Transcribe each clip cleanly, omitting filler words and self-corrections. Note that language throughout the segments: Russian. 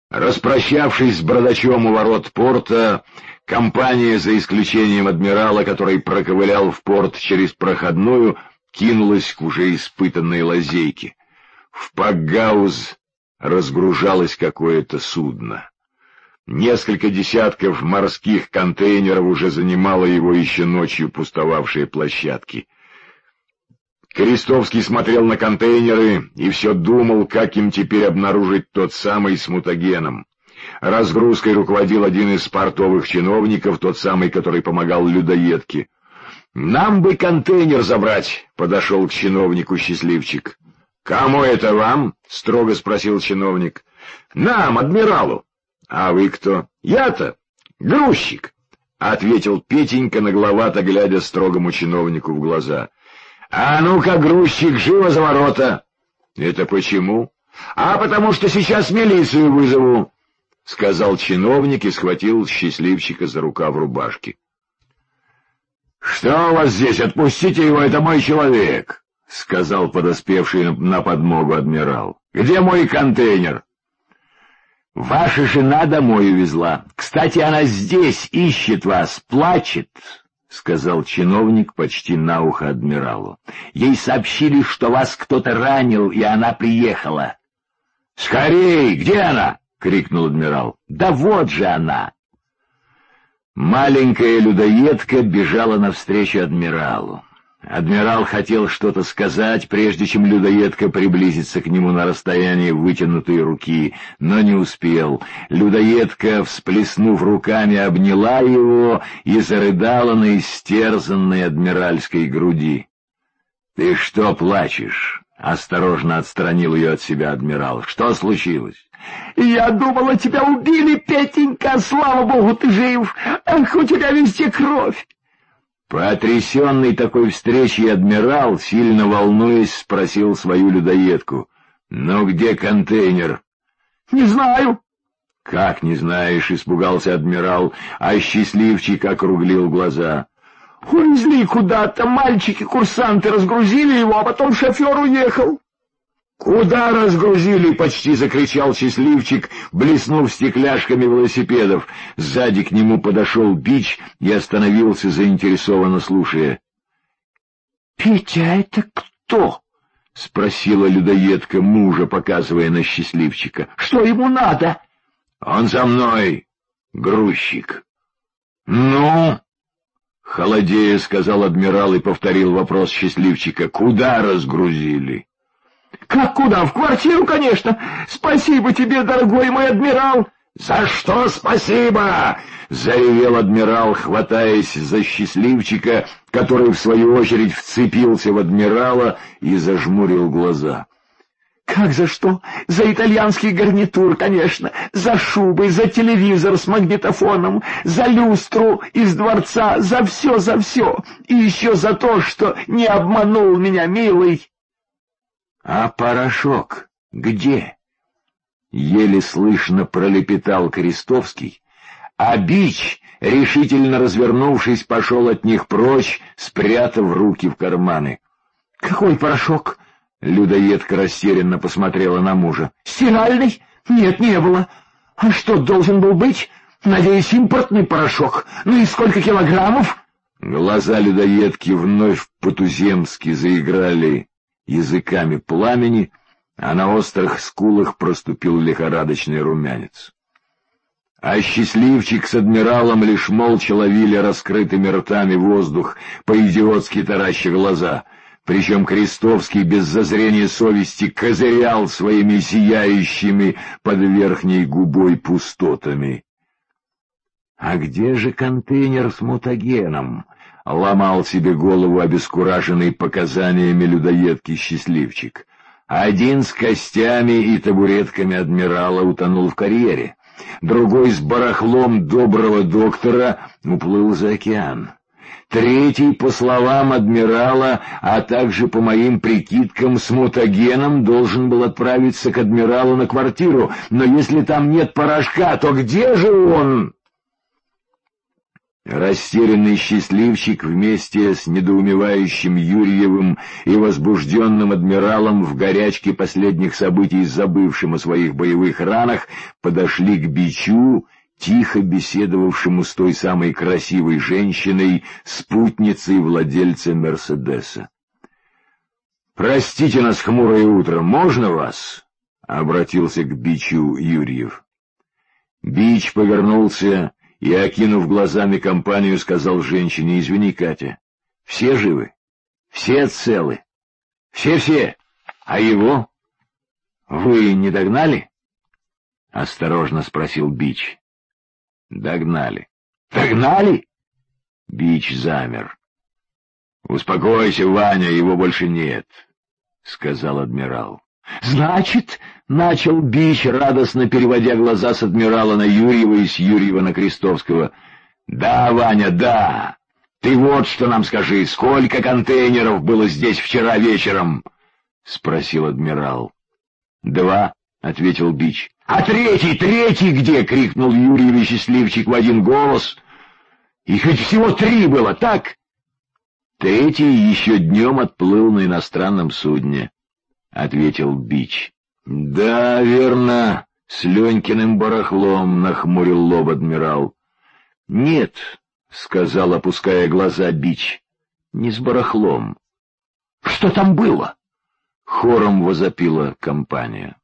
Распрощавшись с бородачом у ворот порта, компания, за исключением адмирала, который проковылял в порт через проходную, кинулась к уже испытанной лазейке. В Пакгауз разгружалось какое-то судно. Несколько десятков морских контейнеров уже занимало его еще ночью пустовавшие площадки. Крестовский смотрел на контейнеры и все думал, как им теперь обнаружить тот самый с мутагеном. Разгрузкой руководил один из портовых чиновников, тот самый, который помогал людоедке. «Нам бы контейнер забрать», — подошел к чиновнику счастливчик. «Кому это вам?» — строго спросил чиновник. «Нам, адмиралу». «А вы кто?» «Я-то грузчик», — ответил Петенька, нагловато глядя строгому чиновнику в глаза. «А ну-ка, грузчик, живо за ворота!» «Это почему?» «А потому что сейчас милицию вызову», — сказал чиновник и схватил счастливчика за рукав рубашки. «Что у вас здесь? Отпустите его, это мой человек», — сказал подоспевший на подмогу адмирал. «Где мой контейнер?» «Ваша жена домой увезла. Кстати, она здесь, ищет вас, плачет», — сказал чиновник почти на ухо адмиралу. «Ей сообщили, что вас кто-то ранил, и она приехала». «Скорей! Где она?» — крикнул адмирал. «Да вот же она!» Маленькая людоедка бежала навстречу адмиралу. Адмирал хотел что-то сказать, прежде чем людоедка приблизится к нему на расстоянии вытянутой руки, но не успел. Людоедка, всплеснув руками, обняла его и зарыдала на истерзанной адмиральской груди. «Ты что плачешь?» — осторожно отстранил ее от себя адмирал. «Что случилось?» «Я думала, тебя убили, Петенька! Слава богу, ты жив! Ах, у тебя везде кровь!» Потрясенный такой встречей адмирал, сильно волнуясь, спросил свою людоедку. «Ну где контейнер?» «Не знаю». «Как не знаешь?» — испугался адмирал, а счастливчик округлил глаза. «Увезли куда-то, мальчики-курсанты разгрузили его, а потом шофер уехал». «Куда разгрузили?» — почти закричал счастливчик, блеснув стекляшками велосипедов. Сзади к нему подошел Бич и остановился, заинтересованно слушая. «Петя, это кто?» — спросила людоедка мужа, показывая на счастливчика. «Что ему надо?» «Он за мной, грузчик». «Ну?» — холодея сказал адмирал и повторил вопрос счастливчика. «Куда разгрузили?» «Как куда? В квартиру, конечно! Спасибо тебе, дорогой мой адмирал!» «За что спасибо?» — заревел адмирал, хватаясь за счастливчика, который, в свою очередь, вцепился в адмирала и зажмурил глаза. «Как за что? За итальянский гарнитур, конечно, за шубы, за телевизор с магнитофоном, за люстру из дворца, за все, и еще за то, что не обманул меня, милый». «А порошок где?» — еле слышно пролепетал Крестовский, а Бич, решительно развернувшись, пошел от них прочь, спрятав руки в карманы. «Какой порошок?» — людоедка растерянно посмотрела на мужа. «Стиральный? Нет, не было. А что, должен был быть? Надеюсь, импортный порошок. Ну и сколько килограммов?» Глаза людоедки вновь по-туземски заиграли языками пламени, а на острых скулах проступил лихорадочный румянец. А счастливчик с адмиралом лишь молча ловили раскрытыми ртами воздух, по-идиотски тараща глаза, причем Крестовский без зазрения совести козырял своими сияющими под верхней губой пустотами. «А где же контейнер с мутагеном?» — ломал себе голову обескураженный показаниями людоедки счастливчик. Один с костями и табуретками адмирала утонул в карьере, другой с барахлом доброго доктора уплыл за океан. Третий, по словам адмирала, а также по моим прикидкам, с мутагеном должен был отправиться к адмиралу на квартиру, но если там нет порошка, то где же он? Растерянный счастливчик вместе с недоумевающим Юрьевым и возбужденным адмиралом, в горячке последних событий забывшим о своих боевых ранах, подошли к бичу, тихо беседовавшему с той самой красивой женщиной, спутницей владельца «Мерседеса». «Простите нас, хмурое утро, можно вас?» — обратился к бичу Юрьев. Бич повернулся и, окинув глазами компанию, сказал женщине: «Извини, Катя, все живы? Все целы? Все-все? А его? Вы не догнали?» — осторожно спросил Бич. «Догнали». «Догнали?» Бич замер. «Успокойся, Ваня, его больше нет», — сказал адмирал. «Значит, — начал Бич, радостно переводя глаза с адмирала на Юрьева и с Юрьева на Крестовского. — Да, Ваня, да. Ты вот что нам скажи, сколько контейнеров было здесь вчера вечером? — спросил адмирал. — 2, — ответил Бич. — А третий где? — крикнул Юрьев и счастливчик в один голос. — Их ведь всего 3 было, так? — Третий еще днем отплыл на иностранном судне, — ответил Бич. — Да, верно, с Ленькиным барахлом, — нахмурил лоб адмирал. — Нет, — сказал, опуская глаза, Бич, — не с барахлом. — Что там было? — хором возопила компания.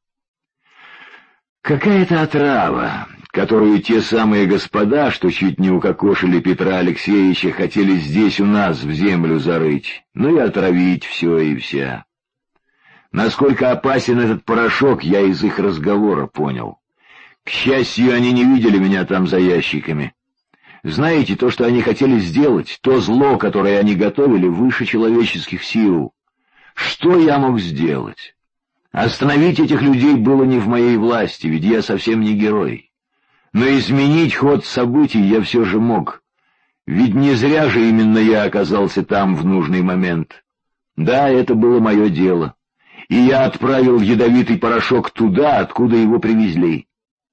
— Какая-то отрава, которую те самые господа, что чуть не укокошили Петра Алексеевича, хотели здесь у нас в землю зарыть, ну и отравить все и вся. Насколько опасен этот порошок, я из их разговора понял. К счастью, они не видели меня там за ящиками. Знаете, то, что они хотели сделать, то зло, которое они готовили, выше человеческих сил. Что я мог сделать? Остановить этих людей было не в моей власти, ведь я совсем не герой. Но изменить ход событий я все же мог. Ведь не зря же именно я оказался там в нужный момент. Да, это было мое дело. И я отправил ядовитый порошок туда, откуда его привезли.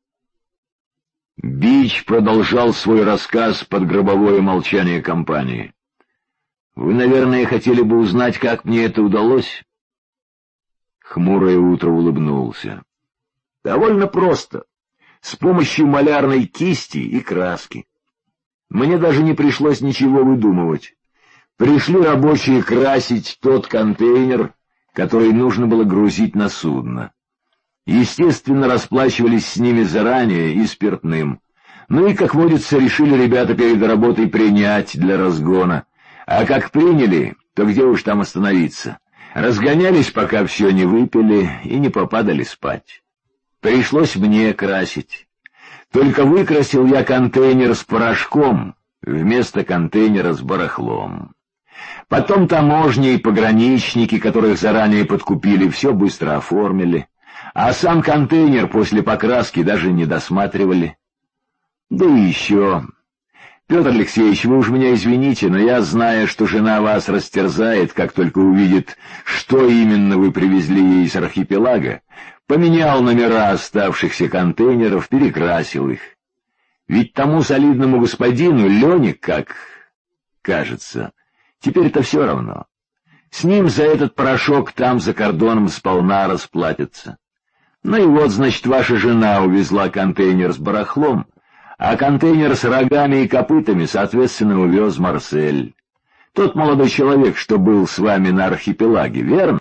Бич продолжал свой рассказ под гробовое молчание компании. Вы, наверное, хотели бы узнать, как мне это удалось? Хмурое утро улыбнулся. Довольно просто. С помощью малярной кисти и краски. Мне даже не пришлось ничего выдумывать. Пришли рабочие красить тот контейнер, который нужно было грузить на судно. Естественно, расплачивались с ними заранее и спиртным. Ну и, как водится, решили ребята перед работой принять для разгона. А как приняли, то где уж там остановиться? Разгонялись, пока все не выпили и не попадали спать. Пришлось мне красить. Только выкрасил я контейнер с порошком вместо контейнера с барахлом. Потом таможни и пограничники, которых заранее подкупили, все быстро оформили, а сам контейнер после покраски даже не досматривали. Да и еще... Петр Алексеевич, вы уж меня извините, но я, зная, что жена вас растерзает, как только увидит, что именно вы привезли ей с архипелага, поменял номера оставшихся контейнеров, перекрасил их. Ведь тому солидному господину, Лене, как кажется, теперь-то все равно. С ним за этот порошок там за кордоном сполна расплатятся. Ну и вот, значит, ваша жена увезла контейнер с барахлом, а контейнер с рогами и копытами, соответственно, увез Марсель. Тот молодой человек, что был с вами на архипелаге, верно?